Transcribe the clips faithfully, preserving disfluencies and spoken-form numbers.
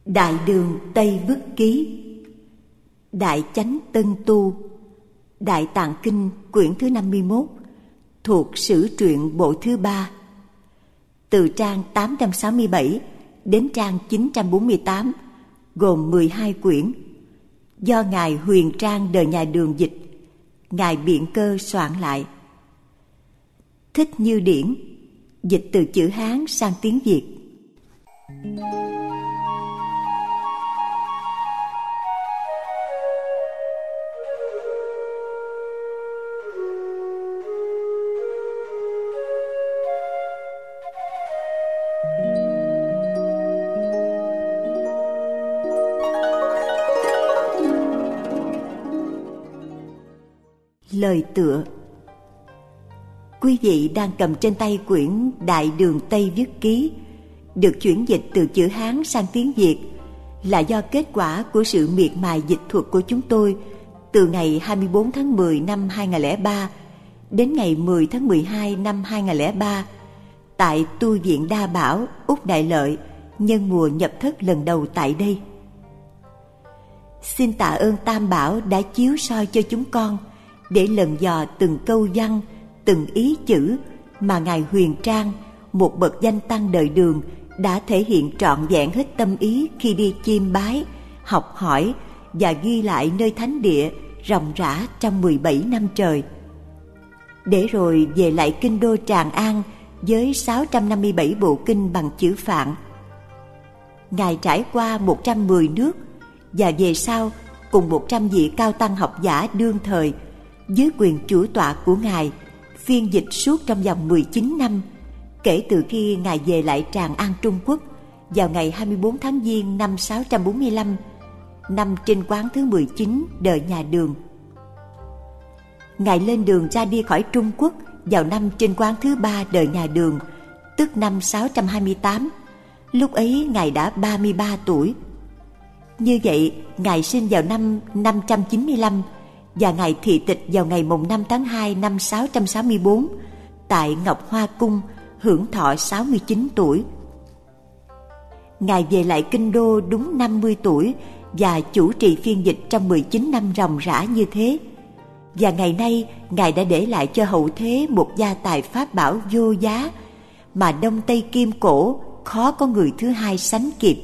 Đại Đường Tây Vức Ký, Đại Chánh Tân Tu, Đại Tạng Kinh quyển thứ năm mươi mốt, thuộc Sử truyện bộ thứ ba, từ trang tám trăm sáu mươi bảy đến trang chín trăm bốn mươi tám, gồm mười hai quyển, do Ngài Huyền Trang đời nhà Đường dịch, Ngài Biện Cơ soạn lại. Thích Như Điển dịch từ chữ Hán sang tiếng Việt. Lời tựa. Quý vị đang cầm trên tay quyển Đại Đường Tây Vức Ký, được chuyển dịch từ chữ Hán sang tiếng Việt, là do kết quả của sự miệt mài dịch thuật của chúng tôi từ ngày hai mươi bốn tháng mười năm hai nghìn không trăm lẻ ba đến ngày mười tháng mười hai năm hai nghìn không trăm lẻ ba tại Tu viện Đa Bảo, Úc Đại Lợi, nhân mùa nhập thất lần đầu tại đây. Xin tạ ơn Tam Bảo đã chiếu soi cho chúng con để lần dò từng câu văn, từng ý chữ mà Ngài Huyền Trang, một bậc danh tăng đời Đường, đã thể hiện trọn vẹn hết tâm ý khi đi chiêm bái, học hỏi và ghi lại nơi thánh địa ròng rã trong mười bảy năm trời. Để rồi về lại kinh đô Tràng An với sáu trăm năm mươi bảy bộ kinh bằng chữ Phạn. Ngài trải qua một trăm mười nước và về sau cùng một trăm vị cao tăng học giả đương thời dưới quyền chủ tọa của Ngài, phiên dịch suốt trong vòng mười chín năm, kể từ khi Ngài về lại Tràng An Trung Quốc vào ngày hai mươi bốn tháng Giêng năm sáu trăm bốn mươi lăm, năm Trinh Quán thứ mười chín đời nhà Đường. Ngài lên đường ra đi khỏi Trung Quốc vào năm Trinh Quán thứ ba đời nhà Đường, tức năm sáu trăm hai mươi tám. Lúc ấy Ngài đã ba mươi ba tuổi. Như vậy, Ngài sinh vào năm năm trăm chín mươi lăm và Ngài thị tịch vào ngày mùng năm tháng hai năm sáu trăm sáu mươi bốn tại Ngọc Hoa Cung, hưởng thọ sáu mươi chín tuổi. Ngài về lại kinh đô đúng năm mươi tuổi và chủ trì phiên dịch trong mười chín năm ròng rã như thế. Và ngày nay Ngài đã để lại cho hậu thế một gia tài pháp bảo vô giá mà Đông Tây Kim cổ khó có người thứ hai sánh kịp.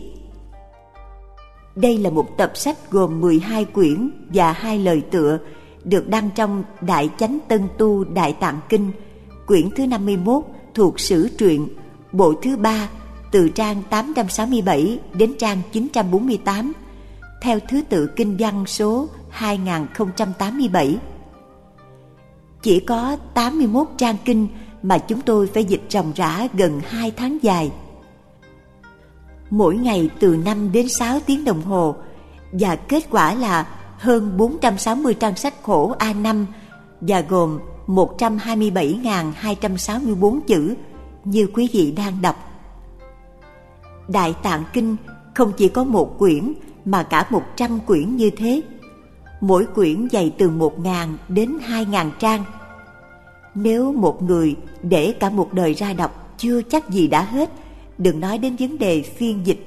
Đây là một tập sách gồm mười hai quyển và hai lời tựa, được đăng trong Đại Chánh Tân Tu Đại Tạng Kinh, quyển thứ năm mươi mốt, thuộc Sử truyện, bộ thứ ba, từ trang tám trăm sáu mươi bảy đến trang chín trăm bốn mươi tám, theo thứ tự kinh văn số hai nghìn không trăm tám mươi bảy. Chỉ có tám mươi mốt trang kinh mà chúng tôi phải dịch ròng rã gần hai tháng dài. Mỗi ngày từ năm đến sáu tiếng đồng hồ, và kết quả là hơn bốn trăm sáu mươi trang sách khổ A năm và gồm một trăm hai mươi bảy nghìn hai trăm sáu mươi bốn chữ như quý vị đang đọc. Đại Tạng Kinh không chỉ có một quyển mà cả một trăm quyển như thế. Mỗi quyển dày từ một nghìn đến hai nghìn trang. Nếu một người để cả một đời ra đọc chưa chắc gì đã hết, đừng nói đến vấn đề phiên dịch.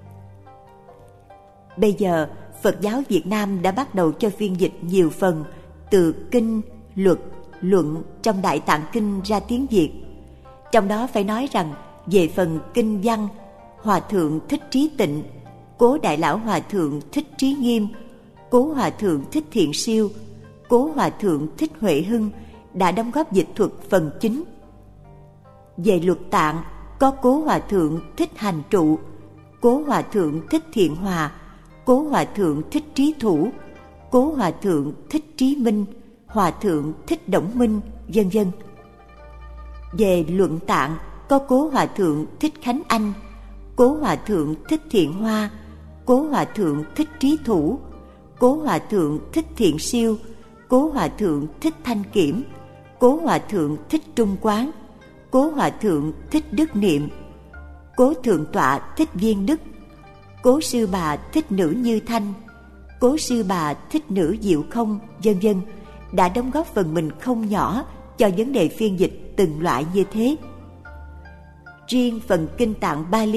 Bây giờ, Phật giáo Việt Nam đã bắt đầu cho phiên dịch nhiều phần từ kinh, luật, luận trong Đại Tạng Kinh ra tiếng Việt. Trong đó phải nói rằng, về phần kinh văn, Hòa Thượng Thích Trí Tịnh, Cố Đại Lão Hòa Thượng Thích Trí Nghiêm, Cố Hòa Thượng Thích Thiện Siêu, Cố Hòa Thượng Thích Huệ Hưng đã đóng góp dịch thuật phần chính. Về luật tạng, có Cố Hòa Thượng Thích Hành Trụ, Cố Hòa Thượng Thích Thiện Hòa, Cố Hòa Thượng Thích Trí Thủ, Cố Hòa Thượng Thích Trí Minh, Hòa Thượng Thích Đổng Minh, vân vân. Về luận tạng, có Cố Hòa Thượng Thích Khánh Anh, Cố Hòa Thượng Thích Thiện Hoa, Cố Hòa Thượng Thích Trí Thủ, Cố Hòa Thượng Thích Thiện Siêu, Cố Hòa Thượng Thích Thanh Kiểm, Cố Hòa Thượng Thích Trung Quán, Cố Hòa Thượng Thích Đức Niệm, Cố Thượng Tọa Thích Viên Đức, Cố Sư Bà Thích Nữ Như Thanh, Cố Sư Bà Thích Nữ Diệu Không, vân vân, đã đóng góp phần mình không nhỏ cho vấn đề phiên dịch từng loại như thế. Riêng phần kinh tạng Bali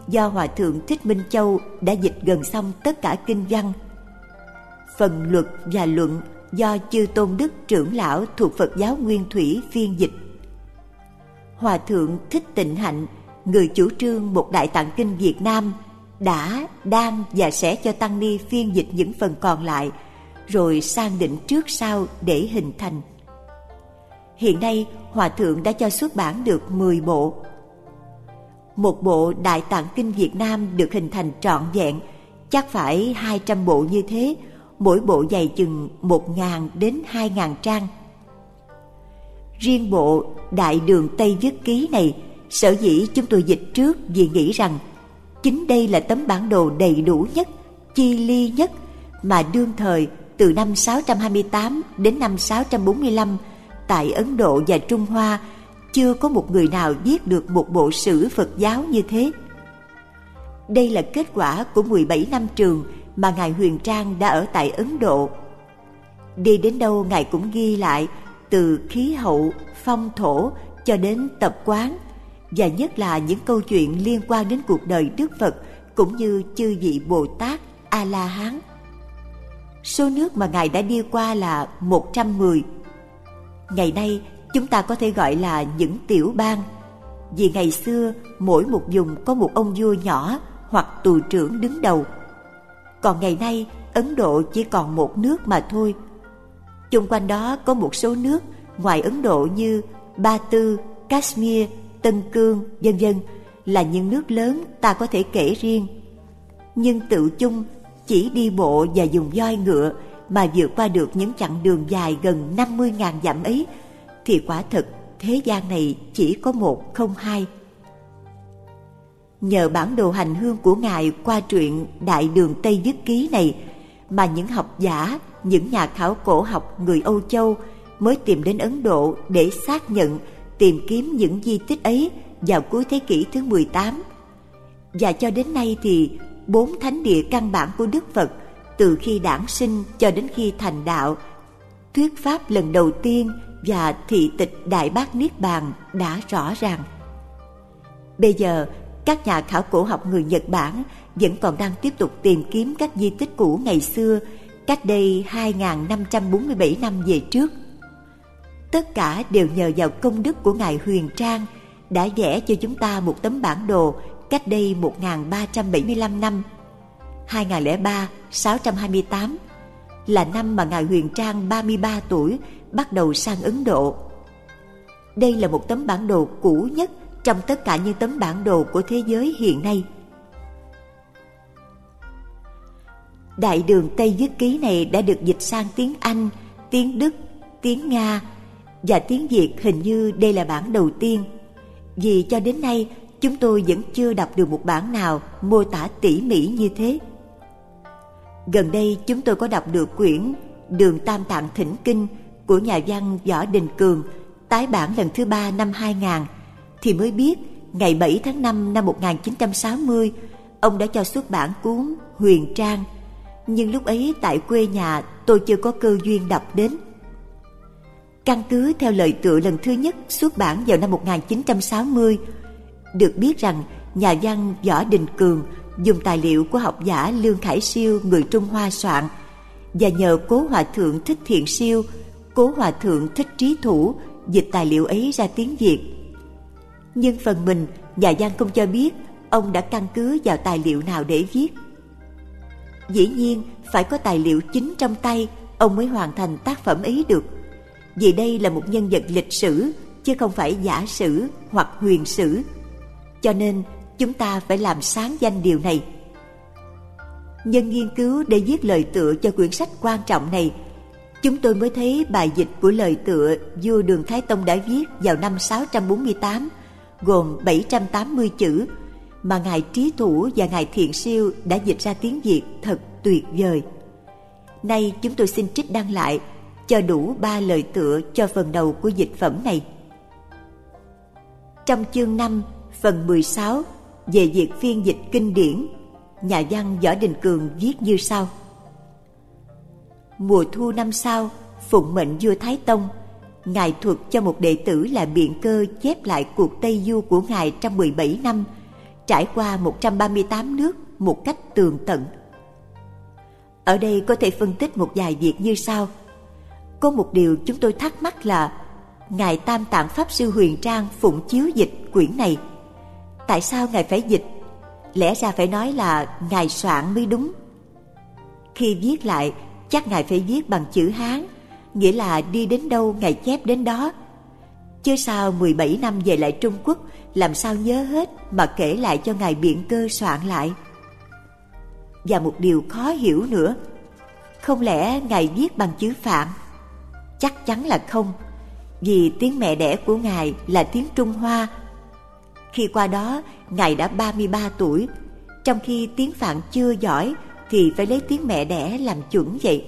do Hòa Thượng Thích Minh Châu đã dịch gần xong tất cả kinh văn. Phần luật và luận do Chư Tôn Đức trưởng lão thuộc Phật giáo Nguyên Thủy phiên dịch. Hòa Thượng Thích Tịnh Hạnh, người chủ trương một Đại Tạng Kinh Việt Nam, đã, đang và sẽ cho tăng ni phiên dịch những phần còn lại, rồi sang định trước sau để hình thành. Hiện nay, Hòa Thượng đã cho xuất bản được mười bộ. Một bộ Đại Tạng Kinh Việt Nam được hình thành trọn vẹn chắc phải hai trăm bộ như thế, mỗi bộ dày chừng một nghìn đến hai nghìn trang. Riêng bộ Đại Đường Tây Viết Ký này, sở dĩ chúng tôi dịch trước vì nghĩ rằng chính đây là tấm bản đồ đầy đủ nhất, chi ly nhất mà đương thời từ năm sáu trăm hai mươi tám đến năm sáu trăm bốn mươi lăm tại Ấn Độ và Trung Hoa chưa có một người nào viết được một bộ sử Phật giáo như thế. Đây là kết quả của mười bảy năm trường mà Ngài Huyền Trang đã ở tại Ấn Độ. Đi đến đâu Ngài cũng ghi lại, từ khí hậu, phong thổ cho đến tập quán, và nhất là những câu chuyện liên quan đến cuộc đời Đức Phật cũng như chư vị Bồ Tát, A-la-hán. Số nước mà Ngài đã đi qua là một trăm mười. Ngày nay chúng ta có thể gọi là những tiểu bang, vì ngày xưa mỗi một vùng có một ông vua nhỏ hoặc tù trưởng đứng đầu. Còn ngày nay Ấn Độ chỉ còn một nước mà thôi. Chung quanh đó có một số nước ngoài Ấn Độ như Ba Tư, Kashmir, Tân Cương, vân vân là những nước lớn ta có thể kể riêng. Nhưng tự chung chỉ đi bộ và dùng voi ngựa mà vượt qua được những chặng đường dài gần năm mươi nghìn dặm ấy, thì quả thật thế gian này chỉ có một không hai. Nhờ bản đồ hành hương của Ngài qua truyện Đại Đường Tây Viết Ký này mà những học giả, những nhà khảo cổ học người Âu Châu mới tìm đến Ấn Độ để xác nhận, tìm kiếm những di tích ấy vào cuối thế kỷ thứ mười tám. Và cho đến nay thì bốn thánh địa căn bản của Đức Phật, từ khi đản sinh cho đến khi thành đạo, thuyết pháp lần đầu tiên và thị tịch Đại Bát Niết Bàn đã rõ ràng. Bây giờ, các nhà khảo cổ học người Nhật Bản vẫn còn đang tiếp tục tìm kiếm các di tích cũ ngày xưa, cách đây hai nghìn năm trăm bốn mươi bảy năm về trước. Tất cả đều nhờ vào công đức của Ngài Huyền Trang đã vẽ cho chúng ta một tấm bản đồ cách đây một nghìn ba trăm bảy mươi lăm năm. hai nghìn lẻ ba, sáu trăm hai mươi tám là năm mà Ngài Huyền Trang ba mươi ba tuổi bắt đầu sang Ấn Độ. Đây là một tấm bản đồ cũ nhất trong tất cả những tấm bản đồ của thế giới hiện nay. Đại Đường Tây Viết Ký này đã được dịch sang tiếng Anh, tiếng Đức, tiếng Nga và tiếng Việt. Hình như đây là bản đầu tiên, vì cho đến nay chúng tôi vẫn chưa đọc được một bản nào mô tả tỉ mỉ như thế. Gần đây chúng tôi có đọc được quyển Đường Tam Tạng Thỉnh Kinh của nhà văn Võ Đình Cường, tái bản lần thứ ba năm hai nghìn, thì mới biết ngày bảy tháng năm năm một nghìn chín trăm sáu mươi, ông đã cho xuất bản cuốn Huyền Trang. Nhưng lúc ấy tại quê nhà tôi chưa có cơ duyên đọc đến. Căn cứ theo lời tựa lần thứ nhất xuất bản vào năm một nghìn chín trăm sáu mươi, được biết rằng nhà văn Võ Đình Cường dùng tài liệu của học giả Lương Khải Siêu người Trung Hoa soạn, và nhờ Cố Hòa Thượng Thích Thiện Siêu, Cố Hòa Thượng Thích Trí Thủ dịch tài liệu ấy ra tiếng Việt. Nhưng phần mình, nhà văn không cho biết ông đã căn cứ vào tài liệu nào để viết. Dĩ nhiên phải có tài liệu chính trong tay ông mới hoàn thành tác phẩm ấy được, vì đây là một nhân vật lịch sử chứ không phải giả sử hoặc huyền sử. Cho nên chúng ta phải làm sáng danh điều này. Nhân nghiên cứu để viết lời tựa cho quyển sách quan trọng này, chúng tôi mới thấy bài dịch của lời tựa vua Đường Thái Tông đã viết vào năm sáu trăm bốn mươi tám, gồm bảy trăm tám mươi chữ, mà Ngài Trí Thủ và Ngài Thiện Siêu đã dịch ra tiếng Việt thật tuyệt vời. Nay chúng tôi xin trích đăng lại cho đủ ba lời tựa cho phần đầu của dịch phẩm này. Trong chương năm, phần mười sáu về việc phiên dịch kinh điển, nhà văn Võ Đình Cường viết như sau: Mùa thu năm sau, phụng mệnh vua Thái Tông, Ngài thuật cho một đệ tử là Biện Cơ chép lại cuộc Tây Du của Ngài trong mười bảy năm, trải qua một trăm ba mươi tám nước một cách tường tận. Ở đây có thể phân tích một vài việc như sau. Có một điều chúng tôi thắc mắc là Ngài Tam Tạng Pháp Sư Huyền Trang phụng chiếu dịch quyển này. Tại sao Ngài phải dịch? Lẽ ra phải nói là Ngài soạn mới đúng. Khi viết lại, chắc Ngài phải viết bằng chữ Hán, nghĩa là đi đến đâu Ngài chép đến đó. Chứ sao mười bảy năm về lại Trung Quốc, làm sao nhớ hết mà kể lại cho Ngài biện cơ soạn lại. Và một điều khó hiểu nữa, không lẽ Ngài viết bằng chữ Phạn? Chắc chắn là không, vì tiếng mẹ đẻ của Ngài là tiếng Trung Hoa. Khi qua đó, Ngài đã ba mươi ba tuổi, trong khi tiếng Phạn chưa giỏi thì phải lấy tiếng mẹ đẻ làm chuẩn vậy.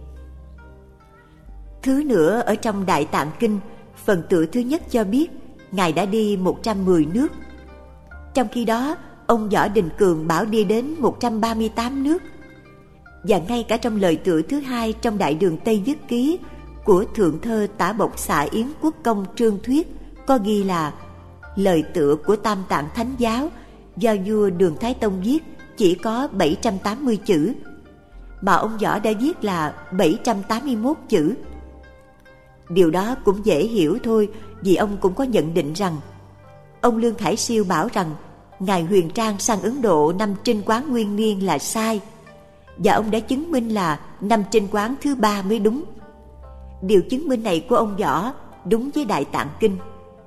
Thứ nữa, ở trong Đại Tạng Kinh, phần tựa thứ nhất cho biết Ngài đã đi một trăm mười nước. Trong khi đó, ông Võ Đình Cường bảo đi đến một trăm ba mươi tám nước. Và ngay cả trong lời tựa thứ hai trong Đại Đường Tây Viết Ký của thượng thơ Tả Bộc Xạ Yến Quốc Công Trương Thuyết có ghi là lời tựa của Tam Tạng Thánh Giáo do vua Đường Thái Tông viết chỉ có bảy trăm tám mươi chữ, mà ông Võ đã viết là bảy trăm tám mươi mốt chữ. Điều đó cũng dễ hiểu thôi, vì ông cũng có nhận định rằng ông Lương Khải Siêu bảo rằng Ngài Huyền Trang sang Ấn Độ năm Trinh Quán Nguyên Niên là sai, và ông đã chứng minh là năm Trinh Quán thứ ba mới đúng. Điều chứng minh này của ông Võ đúng với Đại Tạng Kinh.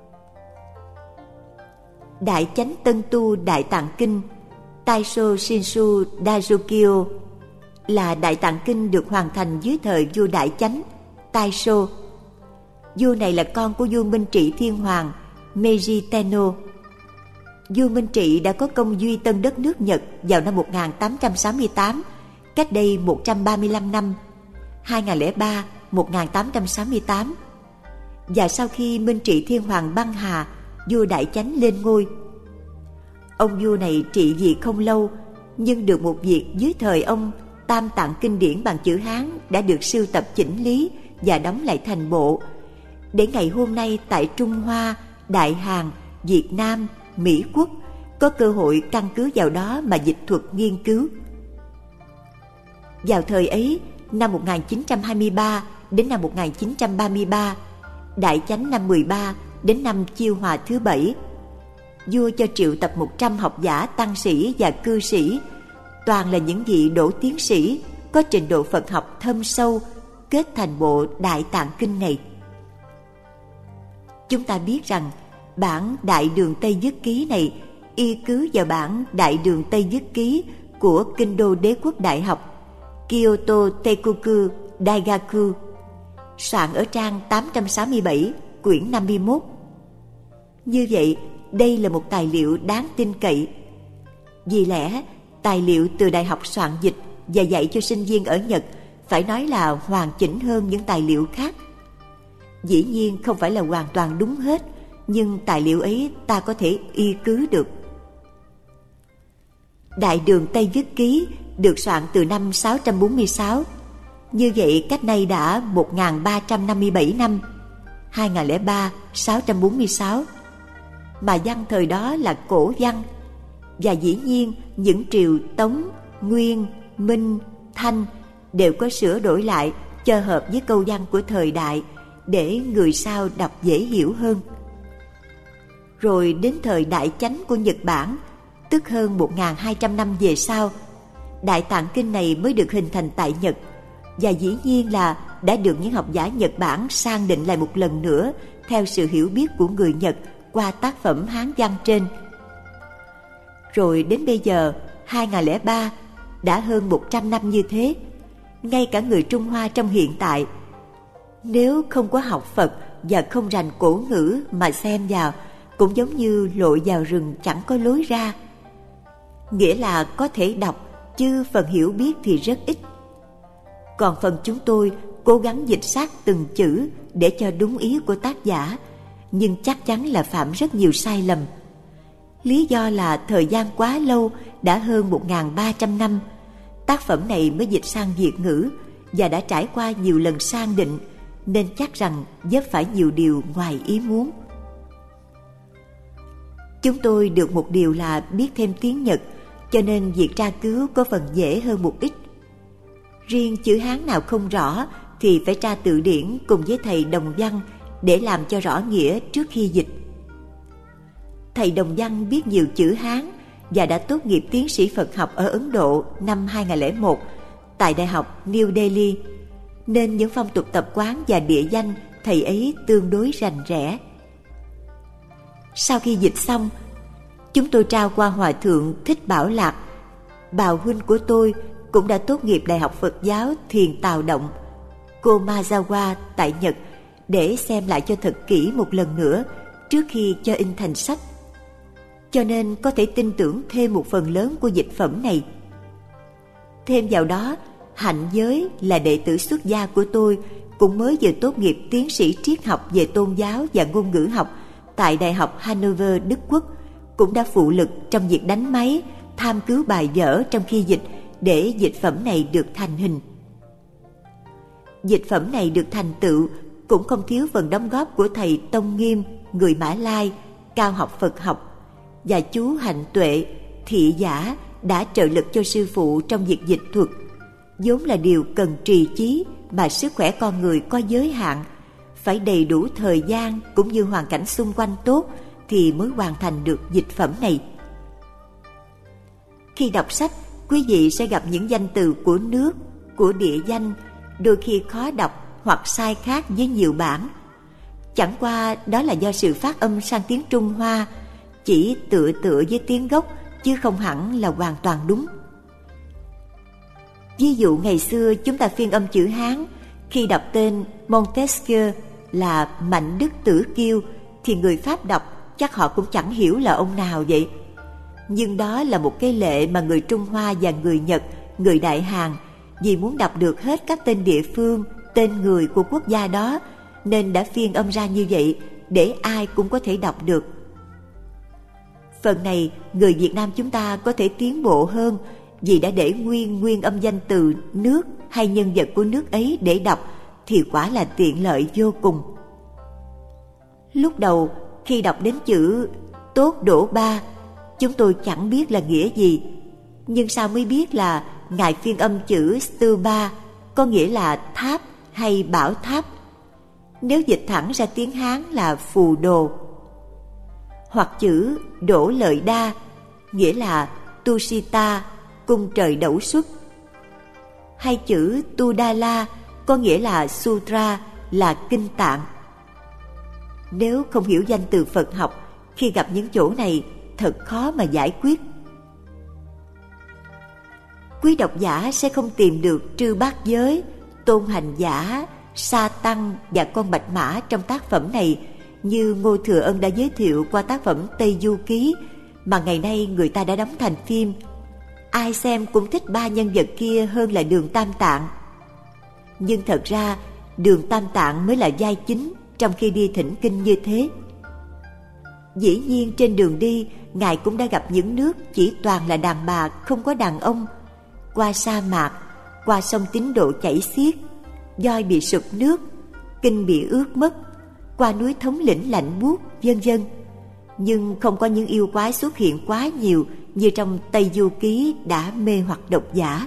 Đại Chánh Tân Tu Đại Tạng Kinh Taisho Shinshu Dajokyo là Đại Tạng Kinh được hoàn thành dưới thời vua Đại Chánh Taisho. Vua này là con của vua Minh Trị Thiên Hoàng Meiji Tenno. Vua Minh Trị đã có công duy tân đất nước Nhật vào năm một nghìn tám trăm sáu mươi tám, cách đây một trăm ba mươi lăm năm, hai nghìn lẻ ba đến một nghìn tám trăm sáu mươi tám. Và sau khi Minh Trị Thiên Hoàng băng hà, vua Đại Chánh lên ngôi. Ông vua này trị vì không lâu, nhưng được một việc dưới thời ông, Tam Tạng kinh điển bằng chữ Hán đã được sưu tập chỉnh lý và đóng lại thành bộ, để ngày hôm nay tại Trung Hoa, Đại Hàn, Việt Nam, Mỹ Quốc có cơ hội căn cứ vào đó mà dịch thuật nghiên cứu. Vào thời ấy, năm một nghìn chín trăm hai mươi ba đến năm một nghìn chín trăm ba mươi ba, Đại Chánh năm mười ba đến năm Chiêu Hòa thứ bảy, vua cho triệu tập một trăm học giả tăng sĩ và cư sĩ, toàn là những vị đỗ tiến sĩ có trình độ Phật học thâm sâu, kết thành bộ Đại Tạng Kinh này. Chúng ta biết rằng bản Đại Đường Tây Viết Ký này y cứ vào bản Đại Đường Tây Viết Ký của Kinh đô Đế quốc Đại học Kyoto Teikoku Daigaku, soạn ở trang tám trăm sáu mươi bảy, quyển năm mươi mốt. Như vậy, đây là một tài liệu đáng tin cậy. Vì lẽ, tài liệu từ đại học soạn dịch và dạy cho sinh viên ở Nhật phải nói là hoàn chỉnh hơn những tài liệu khác. Dĩ nhiên không phải là hoàn toàn đúng hết, nhưng tài liệu ấy ta có thể y cứ được. Đại Đường Tây Viết Ký được soạn từ năm sáu trăm bốn mươi sáu, như vậy cách nay đã một nghìn ba trăm năm mươi bảy năm, hai nghìn lẻ ba đến sáu trăm bốn mươi sáu, mà văn thời đó là cổ văn, và dĩ nhiên những triều Tống, Nguyên, Minh, Thanh đều có sửa đổi lại cho hợp với câu văn của thời đại, để người sau đọc dễ hiểu hơn. Rồi đến thời Đại Chánh của Nhật Bản, tức hơn một nghìn hai trăm năm về sau, Đại Tạng Kinh này mới được hình thành tại Nhật, và dĩ nhiên là đã được những học giả Nhật Bản sang định lại một lần nữa theo sự hiểu biết của người Nhật qua tác phẩm Hán văn trên. Rồi đến bây giờ, hai nghìn lẻ ba, đã hơn một trăm năm như thế, ngay cả người Trung Hoa trong hiện tại, nếu không có học Phật và không rành cổ ngữ mà xem vào, cũng giống như lội vào rừng chẳng có lối ra. Nghĩa là có thể đọc, chứ phần hiểu biết thì rất ít. Còn phần chúng tôi cố gắng dịch sát từng chữ để cho đúng ý của tác giả, nhưng chắc chắn là phạm rất nhiều sai lầm. Lý do là thời gian quá lâu, đã hơn một nghìn ba trăm năm, tác phẩm này mới dịch sang Việt ngữ và đã trải qua nhiều lần sang định, nên chắc rằng vấp phải nhiều điều ngoài ý muốn. Chúng tôi được một điều là biết thêm tiếng Nhật, cho nên việc tra cứu có phần dễ hơn một ít. Riêng chữ Hán nào không rõ thì phải tra từ điển cùng với thầy Đồng Văn để làm cho rõ nghĩa trước khi dịch. Thầy Đồng Văn biết nhiều chữ Hán và đã tốt nghiệp tiến sĩ Phật học ở Ấn Độ năm hai không không một tại Đại học New Delhi, nên những phong tục tập quán và địa danh thầy ấy tương đối rành rẽ. Sau khi dịch xong, chúng tôi trao qua Hòa thượng Thích Bảo Lạc. Bào huynh của tôi cũng đã tốt nghiệp Đại học Phật giáo Thiền Tào Động, Komazawa tại Nhật, để xem lại cho thật kỹ một lần nữa trước khi cho in thành sách, cho nên có thể tin tưởng thêm một phần lớn của dịch phẩm này. Thêm vào đó, Hạnh Giới là đệ tử xuất gia của tôi cũng mới vừa tốt nghiệp tiến sĩ triết học về tôn giáo và ngôn ngữ học tại Đại học Hanover, Đức Quốc, cũng đã phụ lực trong việc đánh máy, tham cứu bài vở trong khi dịch để dịch phẩm này được thành hình. Dịch phẩm này được thành tựu cũng không thiếu phần đóng góp của thầy Tông Nghiêm, người Mã Lai, cao học Phật học, và chú Hạnh Tuệ, thị giả, đã trợ lực cho sư phụ trong việc dịch thuật, vốn là điều cần trì chí mà sức khỏe con người có giới hạn, phải đầy đủ thời gian cũng như hoàn cảnh xung quanh tốt thì mới hoàn thành được dịch phẩm này. Khi đọc sách, quý vị sẽ gặp những danh từ của nước, của địa danh, đôi khi khó đọc hoặc sai khác với nhiều bản. Chẳng qua đó là do sự phát âm sang tiếng Trung Hoa, chỉ tựa tựa với tiếng gốc chứ không hẳn là hoàn toàn đúng. Ví dụ ngày xưa chúng ta phiên âm chữ Hán, khi đọc tên Montesquieu là Mạnh Đức Tử Kiêu thì người Pháp đọc chắc họ cũng chẳng hiểu là ông nào vậy. Nhưng đó là một cái lệ mà người Trung Hoa và người Nhật, người Đại Hàn, vì muốn đọc được hết các tên địa phương, tên người của quốc gia đó, nên đã phiên âm ra như vậy để ai cũng có thể đọc được. Phần này người Việt Nam chúng ta có thể tiến bộ hơn vì đã để nguyên nguyên âm danh từ nước hay nhân vật của nước ấy để đọc thì quả là tiện lợi vô cùng. Lúc đầu khi đọc đến chữ Tốt Đỗ Ba, chúng tôi chẳng biết là nghĩa gì, nhưng sau mới biết là ngài phiên âm chữ Stupa có nghĩa là tháp hay bảo tháp, nếu dịch thẳng ra tiếng Hán là phù đồ. Hoặc chữ Đỗ Lợi Đa nghĩa là Tusita, cung trời đẩu xuất, hay chữ Tudala có nghĩa là Sutra, là kinh tạng. Nếu không hiểu danh từ Phật học, khi gặp những chỗ này thật khó mà giải quyết. Quý độc giả sẽ không tìm được Trư Bát Giới, Tôn Hành Giả, Sa Tăng và con Bạch Mã trong tác phẩm này như Ngô Thừa Ân đã giới thiệu qua tác phẩm Tây Du Ký mà ngày nay người ta đã đóng thành phim. Ai xem cũng thích ba nhân vật kia hơn là Đường Tam Tạng. Nhưng thật ra Đường Tam Tạng mới là vai chính trong khi đi thỉnh kinh như thế. Dĩ nhiên trên đường đi, ngài cũng đã gặp những nước chỉ toàn là đàn bà, không có đàn ông, qua sa mạc, qua sông Tín Độ chảy xiết, voi bị sụp nước, kinh bị ướt mất, qua núi Thống Lĩnh lạnh buốt, vân vân. Nhưng không có những yêu quái xuất hiện quá nhiều như trong Tây Du Ký đã mê hoặc độc giả.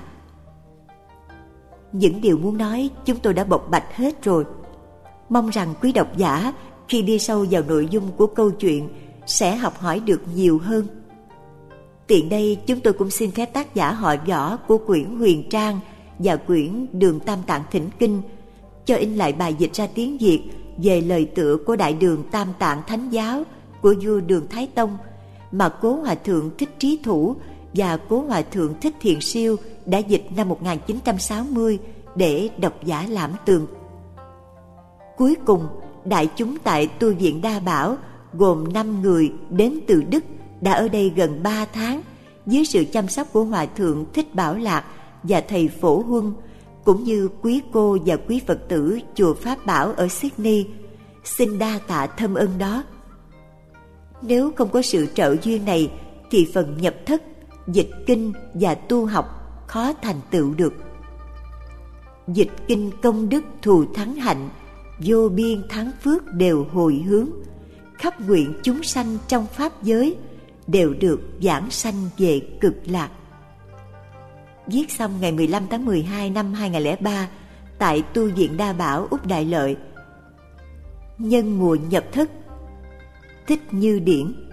Những điều muốn nói chúng tôi đã bộc bạch hết rồi. Mong rằng quý độc giả khi đi sâu vào nội dung của câu chuyện sẽ học hỏi được nhiều hơn. Tiện đây chúng tôi cũng xin phép tác giả họ Võ của quyển Huyền Trang và quyển Đường Tam Tạng Thỉnh Kinh cho in lại bài dịch ra tiếng Việt về lời tựa của Đại Đường Tam Tạng Thánh Giáo của vua Đường Thái Tông mà Cố Hòa Thượng Thích Trí Thủ và Cố Hòa Thượng Thích Thiện Siêu đã dịch năm một nghìn chín trăm sáu mươi để độc giả lãm tường. Cuối cùng, đại chúng tại tu viện Đa Bảo gồm năm người đến từ Đức đã ở đây gần ba tháng dưới sự chăm sóc của Hòa Thượng Thích Bảo Lạc và thầy Phổ Huân, cũng như quý cô và quý Phật tử chùa Pháp Bảo ở Sydney. Xin đa tạ thâm ân đó. Nếu không có sự trợ duyên này thì phần nhập thất, dịch kinh và tu học khó thành tựu được. Dịch kinh công đức thù thắng hạnh, vô biên thắng phước đều hồi hướng, khắp nguyện chúng sanh trong pháp giới, đều được vãng sanh về cực lạc. Viết xong ngày mười lăm tháng mười hai năm hai nghìn không trăm lẻ ba tại tu viện Đa Bảo, Úc Đại Lợi. Nhân mùa nhập thất, Thích Như Điển.